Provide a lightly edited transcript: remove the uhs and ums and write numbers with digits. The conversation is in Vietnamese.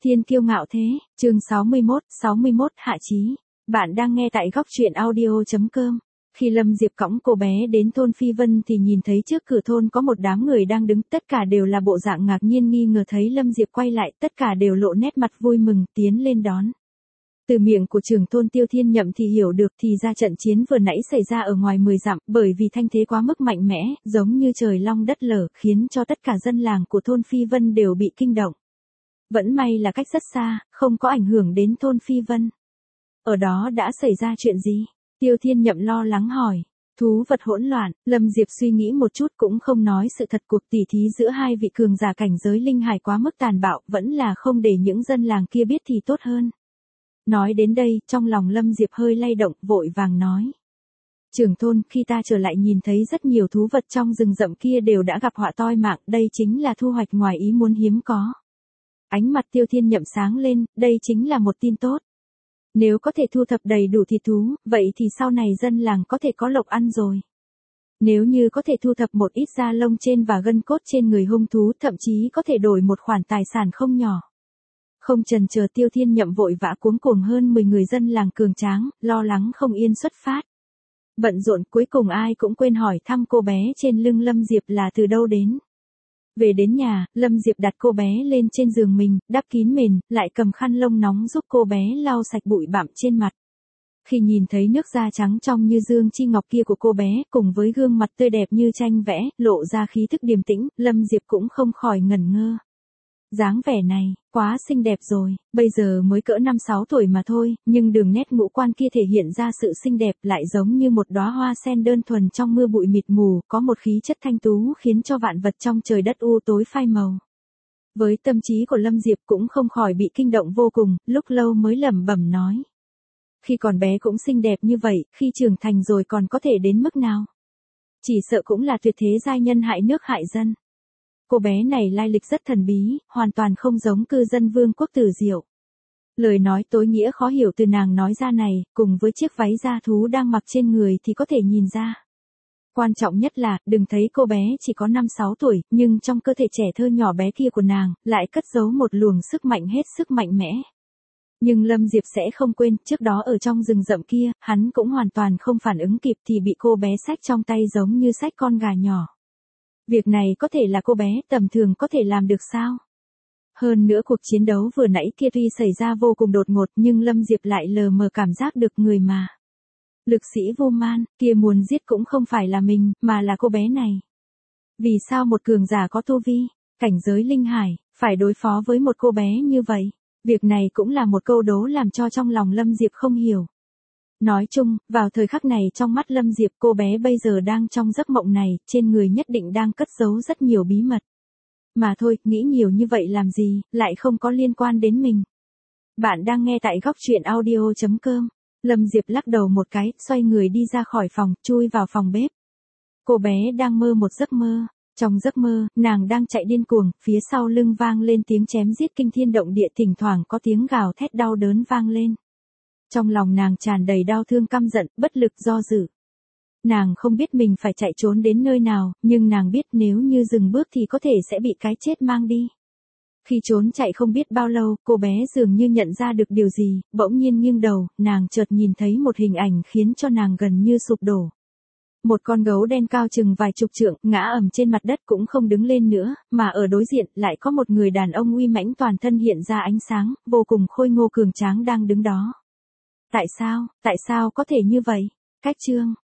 Thiên kiêu ngạo thế, chương 61 hạ chí. Bạn đang nghe tại góc truyện audio.com. Khi Lâm Diệp cõng cô bé đến thôn Phi Vân thì nhìn thấy trước cửa thôn có một đám người đang đứng, tất cả đều là bộ dạng ngạc nhiên nghi ngờ thấy Lâm Diệp quay lại, tất cả đều lộ nét mặt vui mừng tiến lên đón. Từ miệng của trưởng thôn Tiêu Thiên Nhậm thì hiểu được thì ra trận chiến vừa nãy xảy ra ở ngoài 10 dặm, bởi vì thanh thế quá mức mạnh mẽ, giống như trời long đất lở, khiến cho tất cả dân làng của thôn Phi Vân đều bị kinh động. Vẫn may là cách rất xa, không có ảnh hưởng đến thôn Phi Vân. Ở đó đã xảy ra chuyện gì? Tiêu Thiên Nhậm lo lắng hỏi. Thú vật hỗn loạn, Lâm Diệp suy nghĩ một chút cũng không nói sự thật, cuộc tỉ thí giữa hai vị cường giả cảnh giới linh hải quá mức tàn bạo, vẫn là không để những dân làng kia biết thì tốt hơn. Nói đến đây, trong lòng Lâm Diệp hơi lay động, vội vàng nói. Trưởng thôn, khi ta trở lại nhìn thấy rất nhiều thú vật trong rừng rậm kia đều đã gặp họa toi mạng, đây chính là thu hoạch ngoài ý muốn hiếm có. Ánh mặt Tiêu Thiên Nhậm sáng lên, đây chính là một tin tốt. Nếu có thể thu thập đầy đủ thịt thú, vậy thì sau này dân làng có thể có lộc ăn rồi. Nếu như có thể thu thập một ít da lông trên và gân cốt trên người hung thú, thậm chí có thể đổi một khoản tài sản không nhỏ. Không chần chờ, Tiêu Thiên Nhậm vội vã cuống cuồng hơn 10 người dân làng cường tráng, lo lắng không yên xuất phát. Bận rộn, cuối cùng ai cũng quên hỏi thăm cô bé trên lưng Lâm Diệp là từ đâu đến. Về đến nhà, Lâm Diệp đặt cô bé lên trên giường mình, đắp kín mền, lại cầm khăn lông nóng giúp cô bé lau sạch bụi bặm trên mặt. Khi nhìn thấy nước da trắng trong như dương chi ngọc kia của cô bé, cùng với gương mặt tươi đẹp như tranh vẽ, lộ ra khí thức điềm tĩnh, Lâm Diệp cũng không khỏi ngẩn ngơ. Dáng vẻ này, quá xinh đẹp rồi, bây giờ mới cỡ 5-6 tuổi mà thôi, nhưng đường nét ngũ quan kia thể hiện ra sự xinh đẹp, lại giống như một đóa hoa sen đơn thuần trong mưa bụi mịt mù, có một khí chất thanh tú khiến cho vạn vật trong trời đất u tối phai màu. Với tâm trí của Lâm Diệp cũng không khỏi bị kinh động vô cùng, lúc lâu mới lẩm bẩm nói. Khi còn bé cũng xinh đẹp như vậy, khi trưởng thành rồi còn có thể đến mức nào? Chỉ sợ cũng là tuyệt thế giai nhân hại nước hại dân. Cô bé này lai lịch rất thần bí, hoàn toàn không giống cư dân Vương quốc Tử Diệu. Lời nói tối nghĩa khó hiểu từ nàng nói ra này, cùng với chiếc váy da thú đang mặc trên người thì có thể nhìn ra. Quan trọng nhất là, đừng thấy cô bé chỉ có 5-6 tuổi, nhưng trong cơ thể trẻ thơ nhỏ bé kia của nàng, lại cất giấu một luồng sức mạnh hết sức mạnh mẽ. Nhưng Lâm Diệp sẽ không quên, trước đó ở trong rừng rậm kia, hắn cũng hoàn toàn không phản ứng kịp thì bị cô bé xách trong tay giống như xách con gà nhỏ. Việc này có thể là cô bé tầm thường có thể làm được sao? Hơn nữa cuộc chiến đấu vừa nãy kia tuy xảy ra vô cùng đột ngột nhưng Lâm Diệp lại lờ mờ cảm giác được người mà. Lực sĩ vô man, kia muốn giết cũng không phải là mình, mà là cô bé này. Vì sao một cường giả có tu vi, cảnh giới linh hải, phải đối phó với một cô bé như vậy? Việc này cũng là một câu đố làm cho trong lòng Lâm Diệp không hiểu. Nói chung, vào thời khắc này trong mắt Lâm Diệp cô bé bây giờ đang trong giấc mộng này, trên người nhất định đang cất giấu rất nhiều bí mật. Mà thôi, nghĩ nhiều như vậy làm gì, lại không có liên quan đến mình. Bạn đang nghe tại góc truyện audio.com. Lâm Diệp lắc đầu một cái, xoay người đi ra khỏi phòng, chui vào phòng bếp. Cô bé đang mơ một giấc mơ. Trong giấc mơ, nàng đang chạy điên cuồng, phía sau lưng vang lên tiếng chém giết kinh thiên động địa, thỉnh thoảng có tiếng gào thét đau đớn vang lên. Trong lòng nàng tràn đầy đau thương căm giận, bất lực do dự. Nàng không biết mình phải chạy trốn đến nơi nào, nhưng nàng biết nếu như dừng bước thì có thể sẽ bị cái chết mang đi. Khi trốn chạy không biết bao lâu, cô bé dường như nhận ra được điều gì, bỗng nhiên nghiêng đầu, nàng chợt nhìn thấy một hình ảnh khiến cho nàng gần như sụp đổ. Một con gấu đen cao chừng vài chục trượng, ngã ầm trên mặt đất cũng không đứng lên nữa, mà ở đối diện lại có một người đàn ông uy mãnh toàn thân hiện ra ánh sáng, vô cùng khôi ngô cường tráng đang đứng đó. Tại sao có thể như vậy? Cách chương